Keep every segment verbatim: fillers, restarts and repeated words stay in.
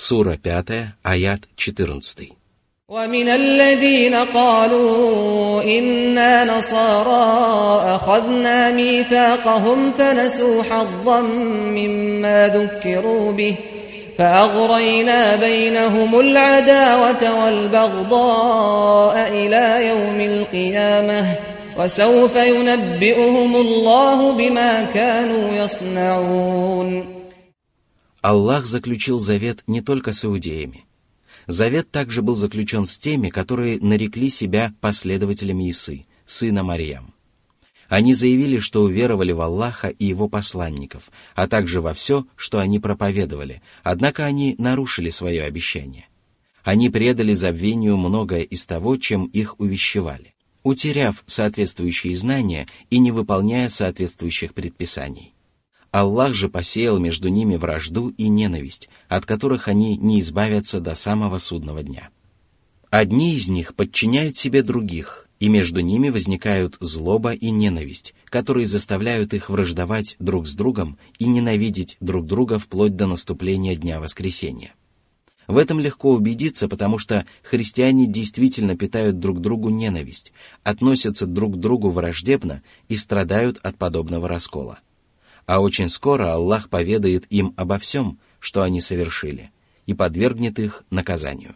Сура пятая, аят четырнадцатый. ومن الذين قالوا إنا نصارى أخذنا ميثاقهم فنسوا حظا مما ذكروا به فأغرينا بينهم العداوة والبغضاء إلى يوم القيامة وسوف ينبئهم الله بما كانوا يصنعون. Аллах заключил завет не только с иудеями. Завет также был заключен с теми, которые нарекли себя последователями Исы, сына Марьям. Они заявили, что уверовали в Аллаха и Его посланников, а также во все, что они проповедовали, однако они нарушили свое обещание. Они предали забвению многое из того, чем их увещевали, утеряв соответствующие знания и не выполняя соответствующих предписаний. Аллах же посеял между ними вражду и ненависть, от которых они не избавятся до самого судного дня. Одни из них подчиняют себе других, и между ними возникают злоба и ненависть, которые заставляют их враждовать друг с другом и ненавидеть друг друга вплоть до наступления Дня Воскресения. В этом легко убедиться, потому что христиане действительно питают друг другу ненависть, относятся друг к другу враждебно и страдают от подобного раскола. А очень скоро Аллах поведает им обо всем, что они совершили, и подвергнет их наказанию.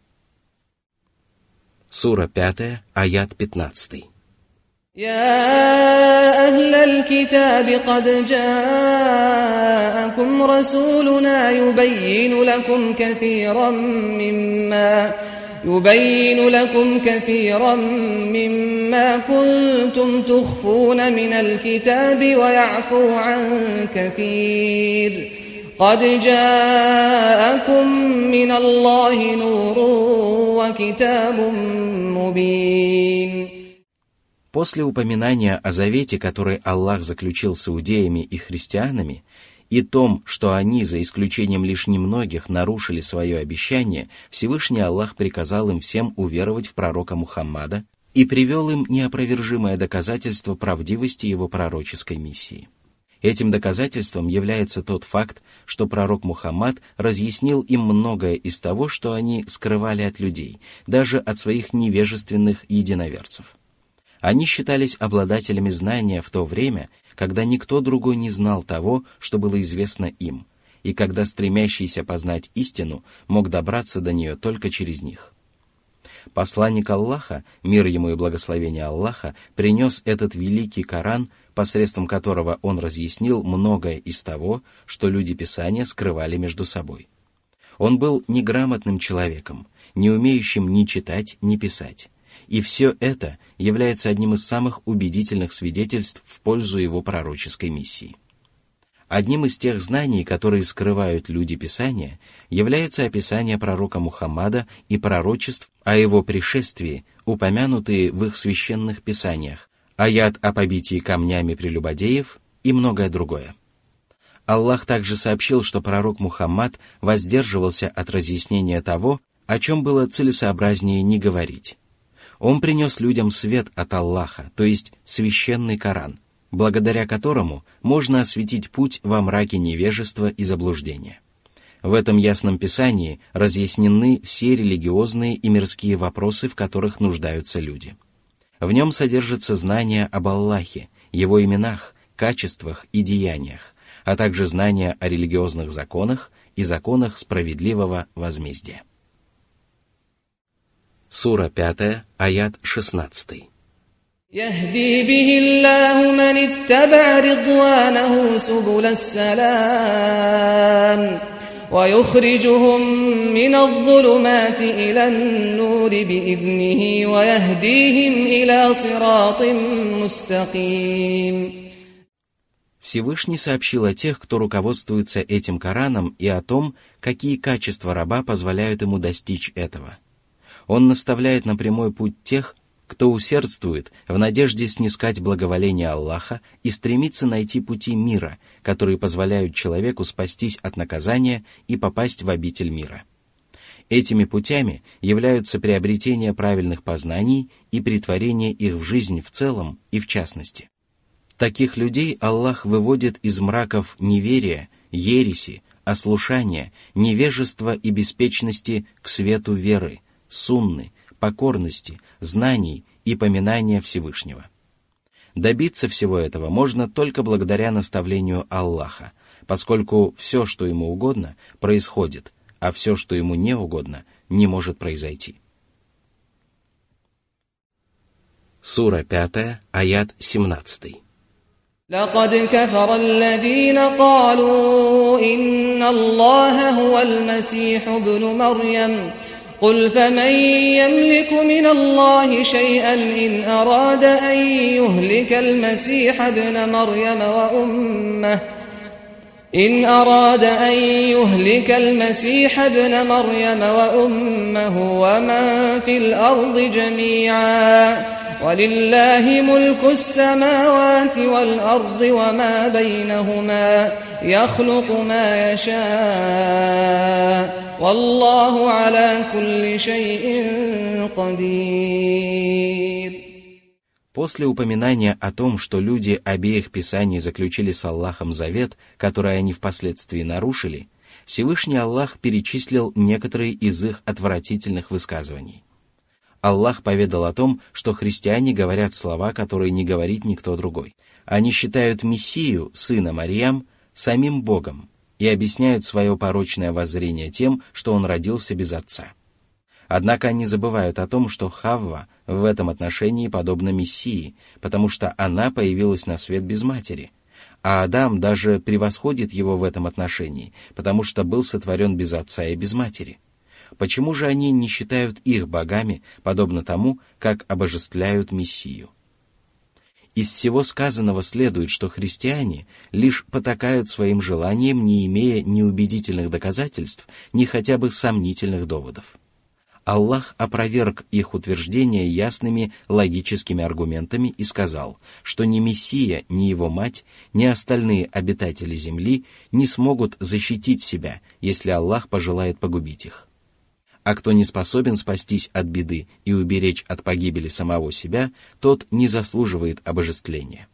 Сура пятая, аят пятнадцатый. يا أهل الكتاب قد جاءكم رسولنا يبين لكم كثيرا مما يبين لكم كثيرا مما كنتم تخفون من الكتاب ويعفو عن كثير قد جاءكم من الله نور وكتاب مبين. После упоминания о завете, который Аллах заключил с иудеями и христианами, и том, что они, за исключением лишь немногих, нарушили свое обещание, Всевышний Аллах приказал им всем уверовать в пророка Мухаммада и привел им неопровержимое доказательство правдивости его пророческой миссии. Этим доказательством является тот факт, что пророк Мухаммад разъяснил им многое из того, что они скрывали от людей, даже от своих невежественных единоверцев. Они считались обладателями знания в то время, когда никто другой не знал того, что было известно им, и когда стремящийся познать истину мог добраться до нее только через них. Посланник Аллаха, мир ему и благословение Аллаха, принес этот великий Коран, посредством которого он разъяснил многое из того, что люди Писания скрывали между собой. Он был неграмотным человеком, не умеющим ни читать, ни писать. И все это является одним из самых убедительных свидетельств в пользу его пророческой миссии. Одним из тех знаний, которые скрывают люди Писания, является описание пророка Мухаммада и пророчеств о его пришествии, упомянутые в их священных писаниях, аят о побитии камнями прелюбодеев и многое другое. Аллах также сообщил, что пророк Мухаммад воздерживался от разъяснения того, о чем было целесообразнее не говорить. Он принес людям свет от Аллаха, то есть священный Коран, благодаря которому можно осветить путь во мраке невежества и заблуждения. В этом ясном писании разъяснены все религиозные и мирские вопросы, в которых нуждаются люди. В нем содержатся знания об Аллахе, его именах, качествах и деяниях, а также знания о религиозных законах и законах справедливого возмездия. Сура пятая, аят шестнадцатый. يهدي به الله من اتبع رضوانه سبل السلام ويخرجهم من الظلمات إلى النور بإذنه ويهديهم إلى صراط مستقيم. Всевышний сообщил о тех, кто руководствуется этим Кораном, и о том, какие качества раба позволяют ему достичь этого. Он наставляет на прямой путь тех, кто усердствует в надежде снискать благоволение Аллаха и стремится найти пути мира, которые позволяют человеку спастись от наказания и попасть в обитель мира. Этими путями являются приобретение правильных познаний и претворение их в жизнь в целом и в частности. Таких людей Аллах выводит из мраков неверия, ереси, ослушания, невежества и беспечности к свету веры, сунны, покорности, знаний и поминания Всевышнего. Добиться всего этого можно только благодаря наставлению Аллаха, поскольку все, что ему угодно, происходит, а все, что ему не угодно, не может произойти. Сура пятая, аят семнадцатый. لقد كفر الذين قالوا إن الله هو المسيح ابن مريم قل فمن يملك من الله شيئا إن أراد أن يهلك المسيح ابن مريم وأمه إن أراد أن يهلك المسيح ابن مريم وأمه ومن في الأرض جميعا ولله ملك السماوات والأرض وما بينهما يخلق ما يشاء والله على كل شيء قدير. После упоминания о том, что люди обеих писаний заключили с Аллахом завет, который они впоследствии нарушили, Всевышний Аллах перечислил некоторые из их отвратительных высказываний. Аллах поведал о том, что христиане говорят слова, которые не говорит никто другой. Они считают Мессию, сына Марьям, самим Богом и объясняют свое порочное воззрение тем, что он родился без отца. Однако они забывают о том, что Хавва в этом отношении подобна Мессии, потому что она появилась на свет без матери, а Адам даже превосходит его в этом отношении, потому что был сотворен без отца и без матери. Почему же они не считают их богами, подобно тому, как обожествляют Мессию? Из всего сказанного следует, что христиане лишь потакают своим желаниям, не имея ни убедительных доказательств, ни хотя бы сомнительных доводов. Аллах опроверг их утверждения ясными логическими аргументами и сказал, что ни Мессия, ни его мать, ни остальные обитатели земли не смогут защитить себя, если Аллах пожелает погубить их. А кто не способен спастись от беды и уберечь от погибели самого себя, тот не заслуживает обожествления.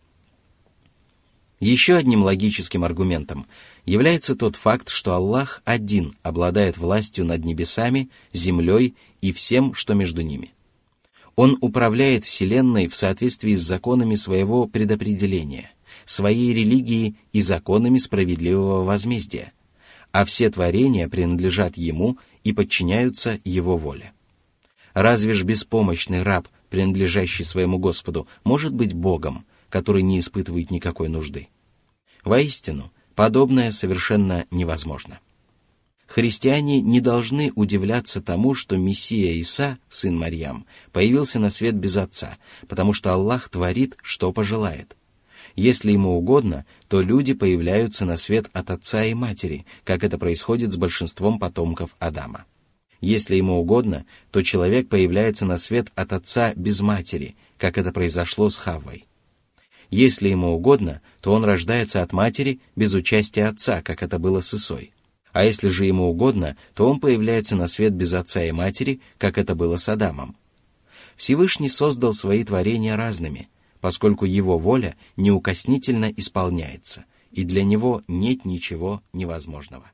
Еще одним логическим аргументом является тот факт, что Аллах один обладает властью над небесами, землей и всем, что между ними. Он управляет Вселенной в соответствии с законами своего предопределения, своей религией и законами справедливого возмездия, а все творения принадлежат Ему и подчиняются Его воле. Разве ж беспомощный раб, принадлежащий своему Господу, может быть Богом, который не испытывает никакой нужды? Воистину, подобное совершенно невозможно. Христиане не должны удивляться тому, что Мессия Иса, сын Марьям, появился на свет без отца, потому что Аллах творит, что пожелает. Если ему угодно, то люди появляются на свет от отца и матери, как это происходит с большинством потомков Адама. Если ему угодно, то человек появляется на свет от отца без матери, как это произошло с Хаввой. Если ему угодно, то он рождается от матери без участия отца, как это было с Исой. А если же ему угодно, то он появляется на свет без отца и матери, как это было с Адамом. Всевышний создал свои творения разными, поскольку его воля неукоснительно исполняется, и для него нет ничего невозможного.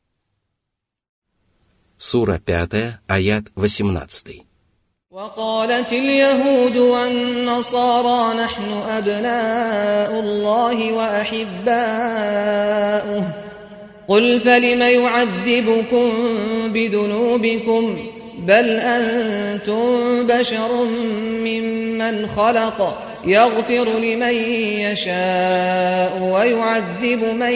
Сура пятая, аят восемнадцатый. وقالت اليهود والنصارى نحن أبناء الله وأحباؤه قل فلم يعذبكم بذنوبكم بل أنتم بشر ممن خلق يغفر لمن يشاء ويعذب من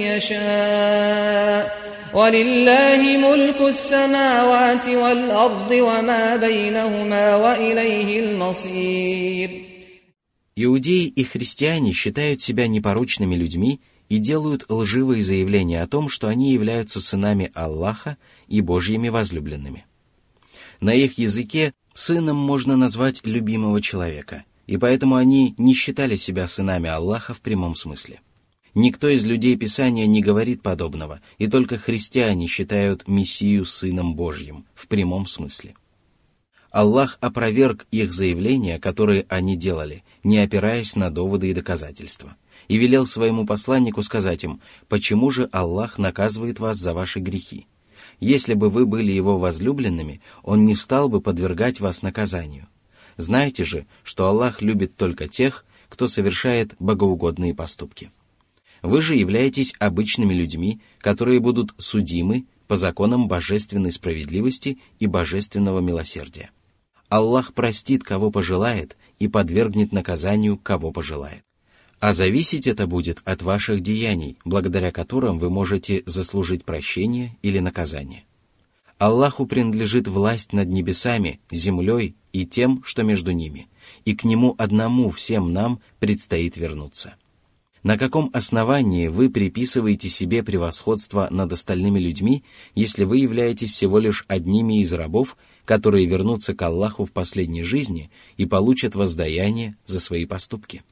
يشاء ولله ملك السماوات والأرض وما بينهما وإليه المصير. Иудеи и христиане считают себя непорочными людьми и делают лживые заявления о том, что они являются сынами Аллаха и Божьими возлюбленными. На их языке сыном можно назвать любимого человека, и поэтому они не считали себя сынами Аллаха в прямом смысле. Никто из людей Писания не говорит подобного, и только христиане считают Мессию Сыном Божьим в прямом смысле. Аллах опроверг их заявления, которые они делали, не опираясь на доводы и доказательства, и велел своему посланнику сказать им: «Почему же Аллах наказывает вас за ваши грехи? Если бы вы были его возлюбленными, он не стал бы подвергать вас наказанию. Знайте же, что Аллах любит только тех, кто совершает богоугодные поступки. Вы же являетесь обычными людьми, которые будут судимы по законам божественной справедливости и божественного милосердия. Аллах простит, кого пожелает, и подвергнет наказанию, кого пожелает. А зависеть это будет от ваших деяний, благодаря которым вы можете заслужить прощение или наказание. Аллаху принадлежит власть над небесами, землей и тем, что между ними, и к Нему одному всем нам предстоит вернуться. На каком основании вы приписываете себе превосходство над остальными людьми, если вы являетесь всего лишь одними из рабов, которые вернутся к Аллаху в последней жизни и получат воздаяние за свои поступки?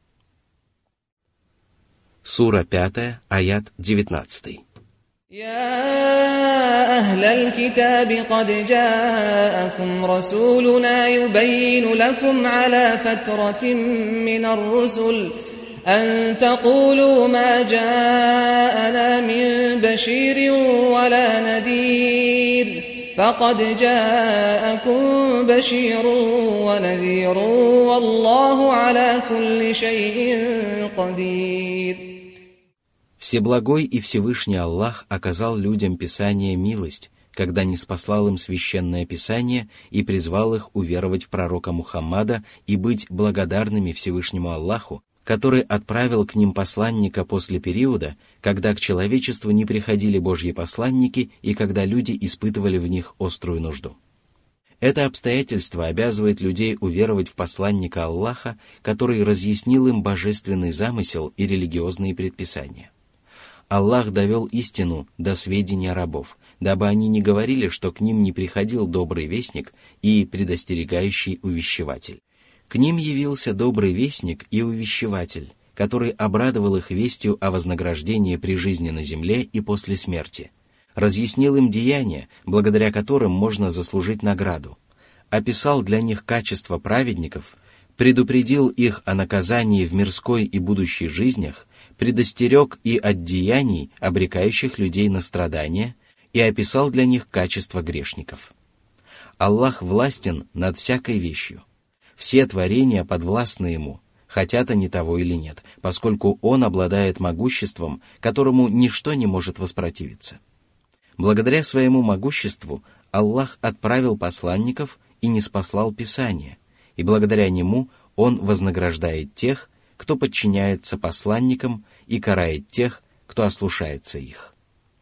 Сура пятая, аят девятнадцатый. يا أهل الكتاب قد جاءكم رسولنا يبين لكم على فترة من الرسل أن تقولوا ما جاءنا من بشير ولا نذير فقد جاءكم بشير ونذير والله على كل شيء قدير. Всеблагой и Всевышний Аллах оказал людям Писание милость, когда ниспослал им священное Писание и призвал их уверовать в пророка Мухаммада и быть благодарными Всевышнему Аллаху, который отправил к ним посланника после периода, когда к человечеству не приходили Божьи посланники и когда люди испытывали в них острую нужду. Это обстоятельство обязывает людей уверовать в посланника Аллаха, который разъяснил им божественный замысел и религиозные предписания. Аллах довел истину до сведения рабов, дабы они не говорили, что к ним не приходил добрый вестник и предостерегающий увещеватель. К ним явился добрый вестник и увещеватель, который обрадовал их вестью о вознаграждении при жизни на земле и после смерти, разъяснил им деяния, благодаря которым можно заслужить награду, описал для них качества праведников, предупредил их о наказании в мирской и будущей жизнях, предостерег и от деяний, обрекающих людей на страдания, и описал для них качества грешников. Аллах властен над всякой вещью. Все творения подвластны Ему, хотят они того или нет, поскольку Он обладает могуществом, которому ничто не может воспротивиться. Благодаря своему могуществу Аллах отправил посланников и ниспослал Писание, и благодаря Нему Он вознаграждает тех, кто подчиняется посланникам, и карает тех, кто ослушается их.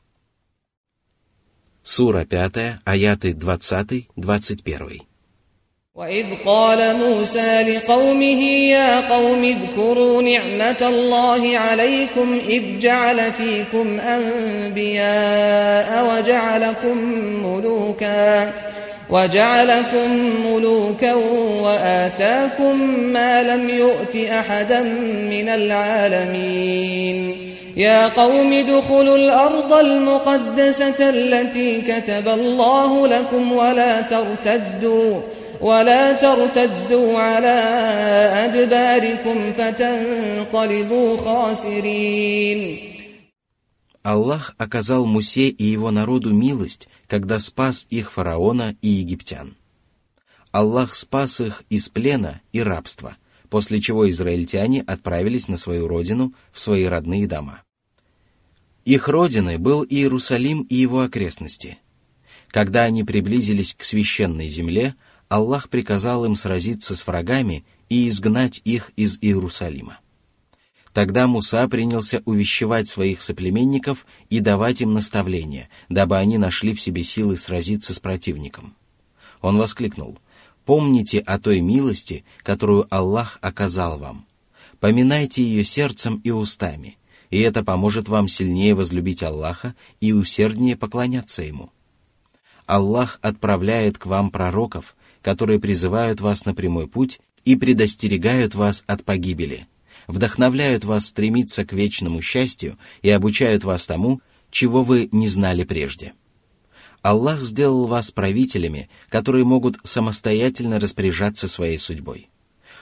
Сура пятая, аяты двадцатый двадцать один. وإذ قال موسى لقومه يا قوم اذكروا نعمة الله عليكم إذ جعل فيكم أنبياء وجعلكم ملوكا وجعلكم ملوكا وآتاكم ما لم يؤت أحدا من العالمين يا قوم ادخلوا الأرض المقدسة التي كتب الله لكم ولا ترتدوا ولا ترتدوا على أدباركم فتنقلبوا خاسرين. Аллах оказал Мусе и его народу милость, когда спас их фараона и египтян. Аллах спас их из плена и рабства, после чего израильтяне отправились на свою родину, в свои родные дома. Их родиной был Иерусалим и его окрестности. Когда они приблизились к священной земле, Аллах приказал им сразиться с врагами и изгнать их из Иерусалима. Тогда Муса принялся увещевать своих соплеменников и давать им наставления, дабы они нашли в себе силы сразиться с противником. Он воскликнул: «Помните о той милости, которую Аллах оказал вам. Поминайте ее сердцем и устами, и это поможет вам сильнее возлюбить Аллаха и усерднее поклоняться Ему. Аллах отправляет к вам пророков, которые призывают вас на прямой путь и предостерегают вас от погибели, вдохновляют вас стремиться к вечному счастью и обучают вас тому, чего вы не знали прежде. Аллах сделал вас правителями, которые могут самостоятельно распоряжаться своей судьбой.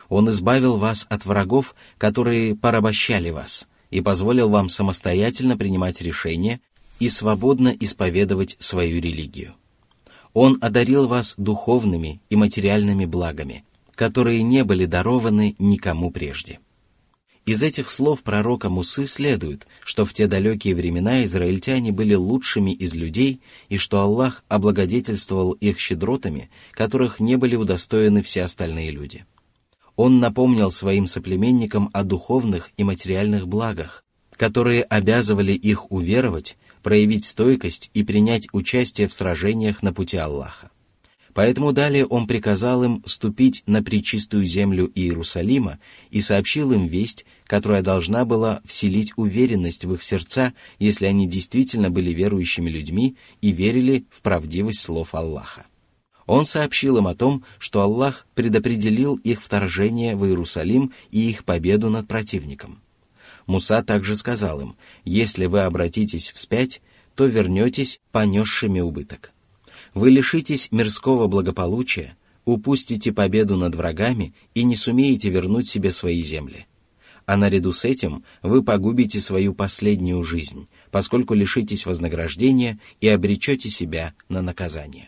Он избавил вас от врагов, которые порабощали вас, и позволил вам самостоятельно принимать решения и свободно исповедовать свою религию. Он одарил вас духовными и материальными благами, которые не были дарованы никому прежде. Из этих слов пророка Мусы следует, что в те далекие времена израильтяне были лучшими из людей и что Аллах облагодетельствовал их щедротами, которых не были удостоены все остальные люди. Он напомнил своим соплеменникам о духовных и материальных благах, которые обязывали их уверовать, проявить стойкость и принять участие в сражениях на пути Аллаха. Поэтому далее он приказал им ступить на пречистую землю Иерусалима и сообщил им весть, которая должна была вселить уверенность в их сердца, если они действительно были верующими людьми и верили в правдивость слов Аллаха. Он сообщил им о том, что Аллах предопределил их вторжение в Иерусалим и их победу над противником. Муса также сказал им: «Если вы обратитесь вспять, то вернетесь понесшими убыток. Вы лишитесь мирского благополучия, упустите победу над врагами и не сумеете вернуть себе свои земли. А наряду с этим вы погубите свою последнюю жизнь, поскольку лишитесь вознаграждения и обречете себя на наказание».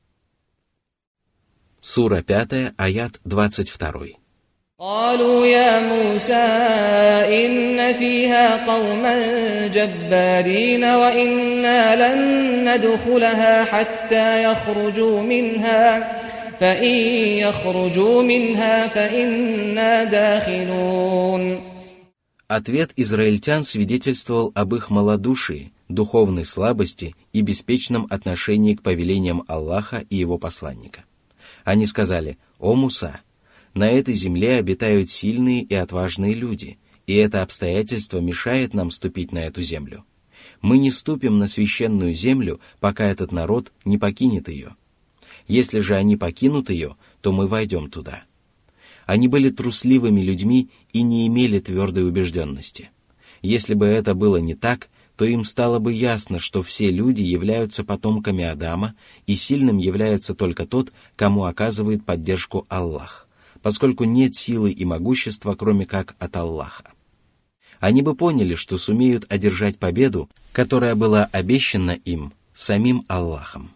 Сура пятая, аят двадцать два. قالوا يا موسى إن فيها قوما جبارين وإنا لن ندخلها حتى يخرجوا منها فإن يخرجوا منها فإنا داخلون. Ответ израильтян свидетельствовал об их малодушии, духовной слабости и беспечном отношении к повелениям Аллаха и его посланника. Они сказали: «О Муса, на этой земле обитают сильные и отважные люди, и это обстоятельство мешает нам ступить на эту землю. Мы не ступим на священную землю, пока этот народ не покинет ее. Если же они покинут ее, то мы войдем туда». Они были трусливыми людьми и не имели твердой убежденности. Если бы это было не так, то им стало бы ясно, что все люди являются потомками Адама, и сильным является только тот, кому оказывает поддержку Аллах, поскольку нет силы и могущества, кроме как от Аллаха. Они бы поняли, что сумеют одержать победу, которая была обещана им самим Аллахом.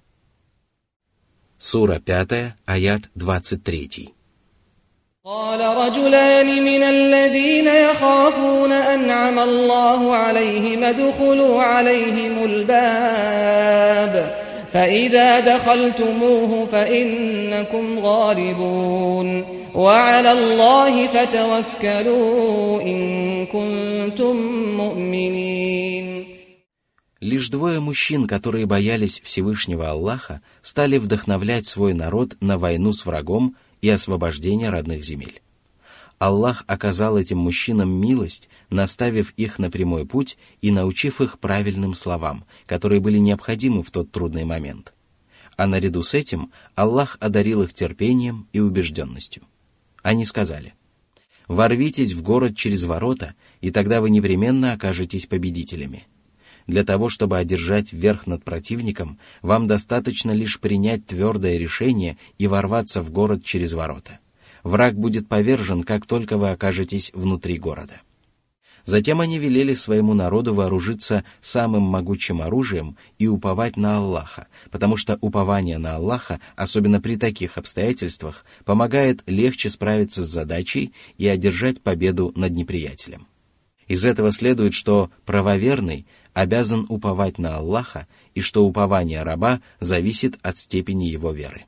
Сура пятая, аят двадцать три. قال رجلان من الذين يخافون أنعم الله عليهم ادخلوا عليهم الباب فإذا دخلتموه فإنكم غالبون وعلى الله فتوكلوا إن كنتم مؤمنين. Лишь двое мужчин, которые боялись Всевышнего Аллаха, стали вдохновлять свой народ на войну с врагом и освобождение родных земель. Аллах оказал этим мужчинам милость, наставив их на прямой путь и научив их правильным словам, которые были необходимы в тот трудный момент. А наряду с этим Аллах одарил их терпением и убежденностью. Они сказали: «Ворвитесь в город через ворота, и тогда вы непременно окажетесь победителями. Для того, чтобы одержать верх над противником, вам достаточно лишь принять твердое решение и ворваться в город через ворота. Враг будет повержен, как только вы окажетесь внутри города». Затем они велели своему народу вооружиться самым могучим оружием и уповать на Аллаха, потому что упование на Аллаха, особенно при таких обстоятельствах, помогает легче справиться с задачей и одержать победу над неприятелем. Из этого следует, что правоверный обязан уповать на Аллаха и что упование раба зависит от степени его веры.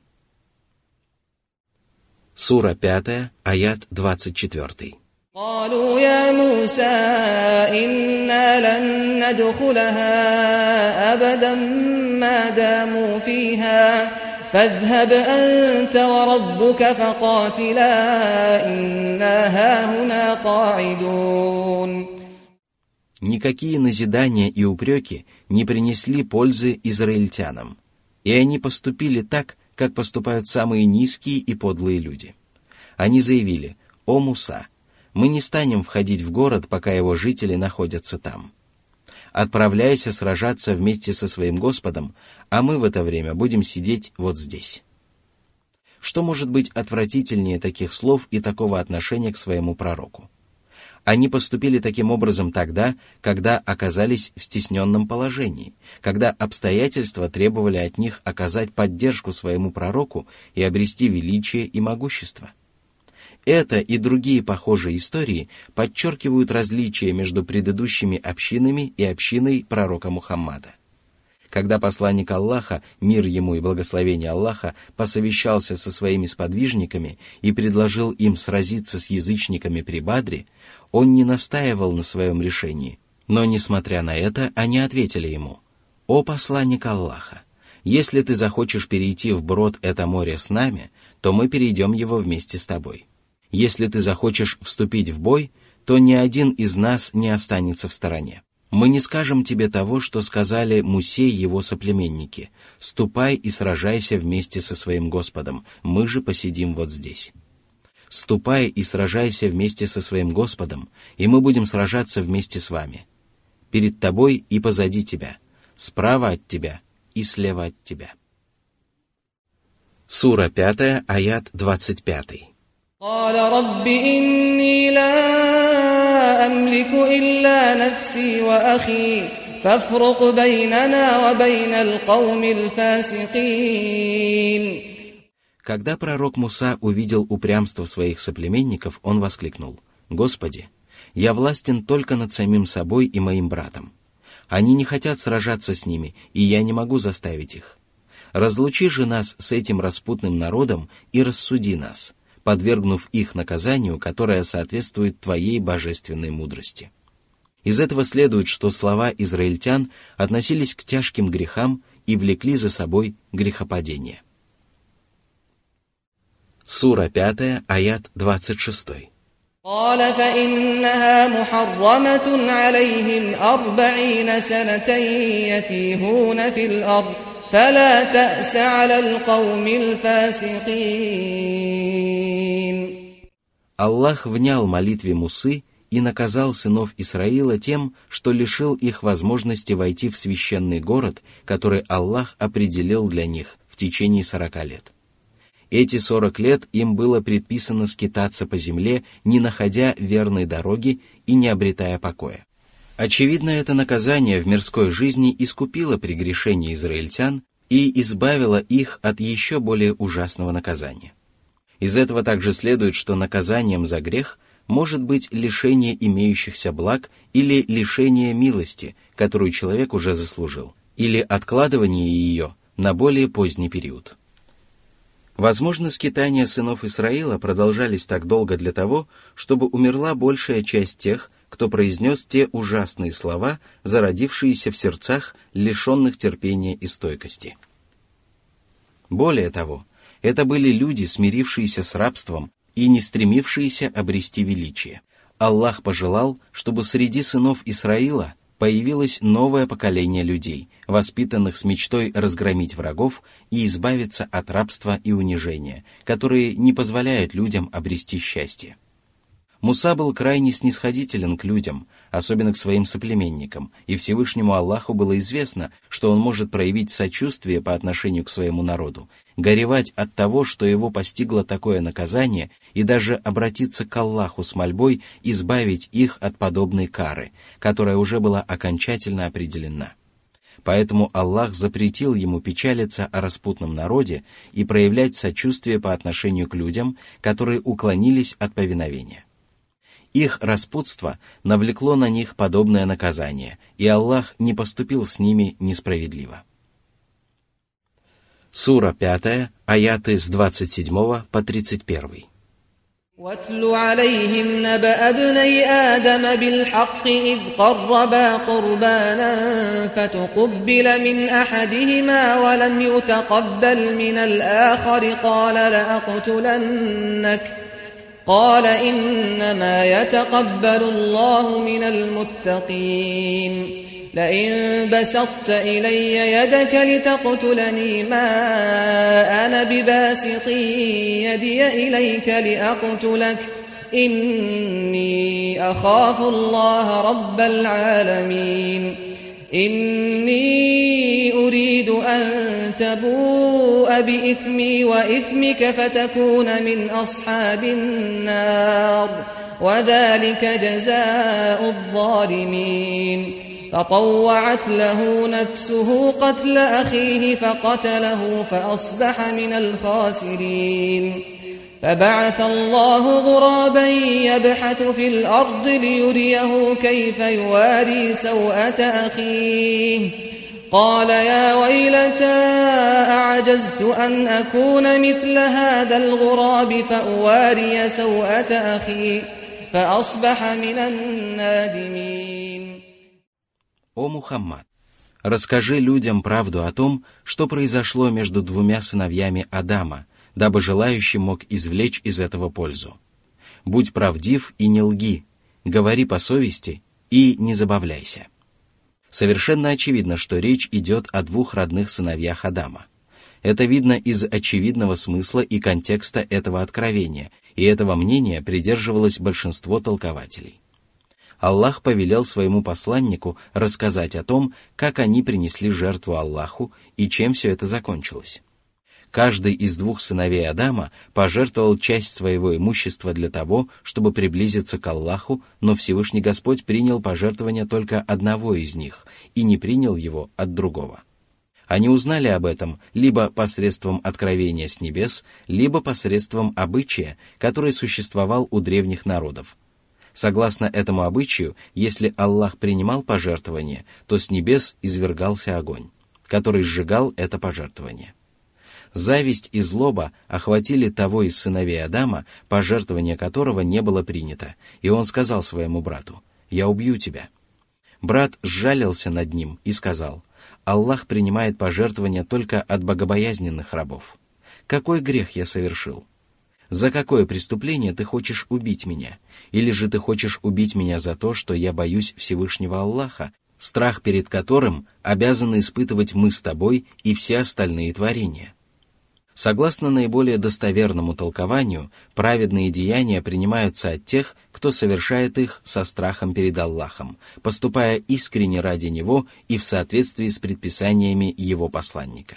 Сура пятая, аят двадцать четыре. قالوا يا موسى إنا لن ندخلها أبدا ما داموا فيها فاذهب أنت وربك فقاتلا إنا هاهنا قاعدون. Никакие назидания и упреки не принесли пользы израильтянам, и они поступили так, как поступают самые низкие и подлые люди. Они заявили: «О Муса, мы не станем входить в город, пока его жители находятся там. Отправляйся сражаться вместе со своим Господом, а мы в это время будем сидеть вот здесь». Что может быть отвратительнее таких слов и такого отношения к своему пророку? Они поступили таким образом тогда, когда оказались в стесненном положении, когда обстоятельства требовали от них оказать поддержку своему пророку и обрести величие и могущество. Это и другие похожие истории подчеркивают различия между предыдущими общинами и общиной пророка Мухаммада. Когда посланник Аллаха, мир ему и благословение Аллаха, посовещался со своими сподвижниками и предложил им сразиться с язычниками при Бадре, он не настаивал на своем решении, но, несмотря на это, они ответили ему: «О посланник Аллаха, если ты захочешь перейти вброд это море с нами, то мы перейдем его вместе с тобой. Если ты захочешь вступить в бой, то ни один из нас не останется в стороне. Мы не скажем тебе того, что сказали Мусе и его соплеменники: ступай и сражайся вместе со своим Господом, мы же посидим вот здесь. Ступай и сражайся вместе со своим Господом, и мы будем сражаться вместе с вами. Перед тобой и позади тебя, справа от тебя и слева от тебя». Сура пятая, аят двадцать пятый. قال رب إني لا أملك إلا نفسي وأخي فافرق بيننا وبين القوم الفاسقين. Когда пророк Муса увидел упрямство своих соплеменников, он воскликнул: «Господи, я властен только над самим собой и моим братом. Они не хотят сражаться с ними, и я не могу заставить их. Разлучи же нас с этим распутным народом и рассуди нас, подвергнув их наказанию, которое соответствует Твоей божественной мудрости». Из этого следует, что слова израильтян относились к тяжким грехам и влекли за собой грехопадение. Сура пятая, аят двадцать шестой. قال فإنها محرمة عليهم أربعين سنة يتيهون في الأرض فلا تأس على القوم الفاسقين. Аллах внял молитве Мусы и наказал сынов Исраила тем, что лишил их возможности войти в священный город, который Аллах определил для них в течение сорока лет. Эти сорок лет им было предписано скитаться по земле, не находя верной дороги и не обретая покоя. Очевидно, это наказание в мирской жизни искупило прегрешение израильтян и избавило их от еще более ужасного наказания. Из этого также следует, что наказанием за грех может быть лишение имеющихся благ или лишение милости, которую человек уже заслужил, или откладывание ее на более поздний период. Возможно, скитания сынов Исраила продолжались так долго для того, чтобы умерла большая часть тех, кто произнес те ужасные слова, зародившиеся в сердцах, лишенных терпения и стойкости. Более того, это были люди, смирившиеся с рабством и не стремившиеся обрести величие. Аллах пожелал, чтобы среди сынов Исраила появилось новое поколение людей, воспитанных с мечтой разгромить врагов и избавиться от рабства и унижения, которые не позволяют людям обрести счастье. Муса был крайне снисходителен к людям, особенно к своим соплеменникам, и Всевышнему Аллаху было известно, что он может проявить сочувствие по отношению к своему народу, горевать от того, что его постигло такое наказание, и даже обратиться к Аллаху с мольбой избавить их от подобной кары, которая уже была окончательно определена. Поэтому Аллах запретил ему печалиться о распутном народе и проявлять сочувствие по отношению к людям, которые уклонились от повиновения. Их распутство навлекло на них подобное наказание, и Аллах не поступил с ними несправедливо. Сура пятая, аяты с двадцать седьмого по тридцать первый. واتل عليهم نبأ ابني آدم بالحق إذ قربا قربانا فتقبل من أحدهما ولم يتقبل من الآخر قال لأقتلنك قال إنما يتقبل الله من المتقين لئن بسطت إلي يدك لتقتلني ما أنا بباسط يدي إليك لأقتلك إني أخاف الله رب العالمين إني أريد أن تبوء بإثمي وإثمك فتكون من أصحاب النار وذلك جزاء الظالمين فطوعت له نفسه قتل أخيه فقتله فأصبح من الخاسرين فبعث الله غرابا يبحث في الأرض ليريه كيف يواري سوءة أخيه قال يا ويلتى أعجزت أن أكون مثل هذا الغراب فأواري سوءة أخي فأصبح من النادمين. О Мухаммад, расскажи людям правду о том, что произошло между двумя сыновьями Адама, дабы желающий мог извлечь из этого пользу. Будь правдив и не лги, говори по совести и не забавляйся. Совершенно очевидно, что речь идет о двух родных сыновьях Адама. Это видно из очевидного смысла и контекста этого откровения, и этого мнения придерживалось большинство толкователей. Аллах повелел своему посланнику рассказать о том, как они принесли жертву Аллаху и чем все это закончилось. Каждый из двух сыновей Адама пожертвовал часть своего имущества для того, чтобы приблизиться к Аллаху, но Всевышний Господь принял пожертвование только одного из них и не принял его от другого. Они узнали об этом либо посредством откровения с небес, либо посредством обычая, который существовал у древних народов. Согласно этому обычаю, если Аллах принимал пожертвование, то с небес извергался огонь, который сжигал это пожертвование. Зависть и злоба охватили того из сыновей Адама, пожертвование которого не было принято, и он сказал своему брату: «Я убью тебя». Брат сжалился над ним и сказал: «Аллах принимает пожертвования только от богобоязненных рабов. Какой грех я совершил? За какое преступление ты хочешь убить меня? Или же ты хочешь убить меня за то, что я боюсь Всевышнего Аллаха, страх перед которым обязаны испытывать мы с тобой и все остальные творения?» Согласно наиболее достоверному толкованию, праведные деяния принимаются от тех, кто совершает их со страхом перед Аллахом, поступая искренне ради Него и в соответствии с предписаниями Его посланника.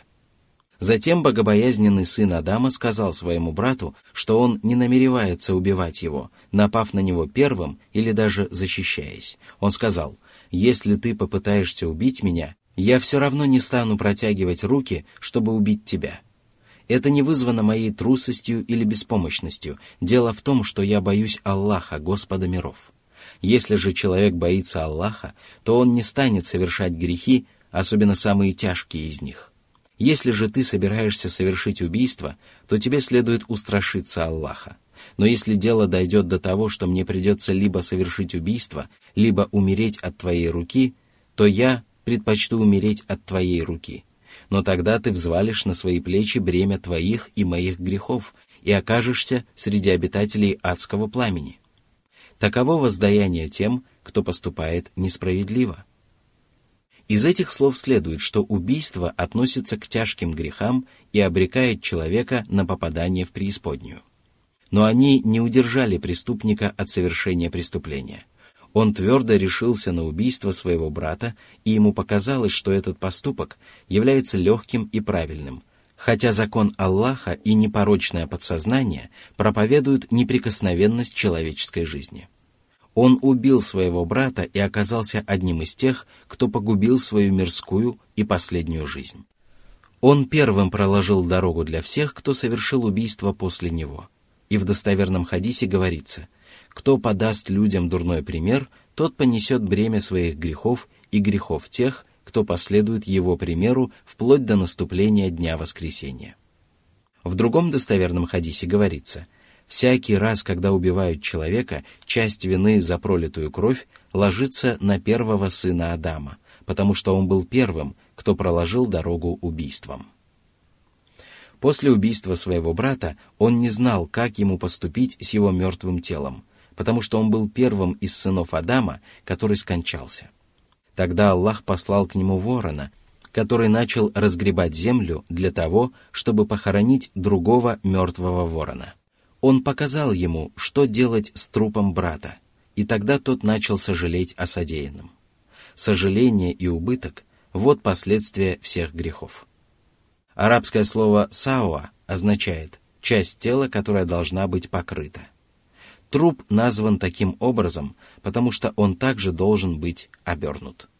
Затем богобоязненный сын Адама сказал своему брату, что он не намеревается убивать его, напав на него первым или даже защищаясь. Он сказал: «Если ты попытаешься убить меня, я все равно не стану протягивать руки, чтобы убить тебя. Это не вызвано моей трусостью или беспомощностью. Дело в том, что я боюсь Аллаха, Господа миров. Если же человек боится Аллаха, то он не станет совершать грехи, особенно самые тяжкие из них. Если же ты собираешься совершить убийство, то тебе следует устрашиться Аллаха. Но если дело дойдет до того, что мне придется либо совершить убийство, либо умереть от твоей руки, то я предпочту умереть от твоей руки. Но тогда ты взвалишь на свои плечи бремя твоих и моих грехов и окажешься среди обитателей адского пламени. Таково воздаяние тем, кто поступает несправедливо». Из этих слов следует, что убийство относится к тяжким грехам и обрекает человека на попадание в преисподнюю. Но они не удержали преступника от совершения преступления. Он твердо решился на убийство своего брата, и ему показалось, что этот поступок является легким и правильным, хотя закон Аллаха и непорочное подсознание проповедуют неприкосновенность человеческой жизни. Он убил своего брата и оказался одним из тех, кто погубил свою мирскую и последнюю жизнь. Он первым проложил дорогу для всех, кто совершил убийство после него. И в достоверном хадисе говорится: «Кто подаст людям дурной пример, тот понесет бремя своих грехов и грехов тех, кто последует его примеру вплоть до наступления Дня Воскресения». В другом достоверном хадисе говорится: «Всякий раз, когда убивают человека, часть вины за пролитую кровь ложится на первого сына Адама, потому что он был первым, кто проложил дорогу убийствам». После убийства своего брата он не знал, как ему поступить с его мертвым телом, потому что он был первым из сынов Адама, который скончался. Тогда Аллах послал к нему ворона, который начал разгребать землю для того, чтобы похоронить другого мертвого ворона. Он показал ему, что делать с трупом брата, и тогда тот начал сожалеть о содеянном. сожаление и убыток – вот последствия всех грехов. Арабское слово «сауа» означает «часть тела, которая должна быть покрыта». Труп назван таким образом, потому что он также должен быть обернут.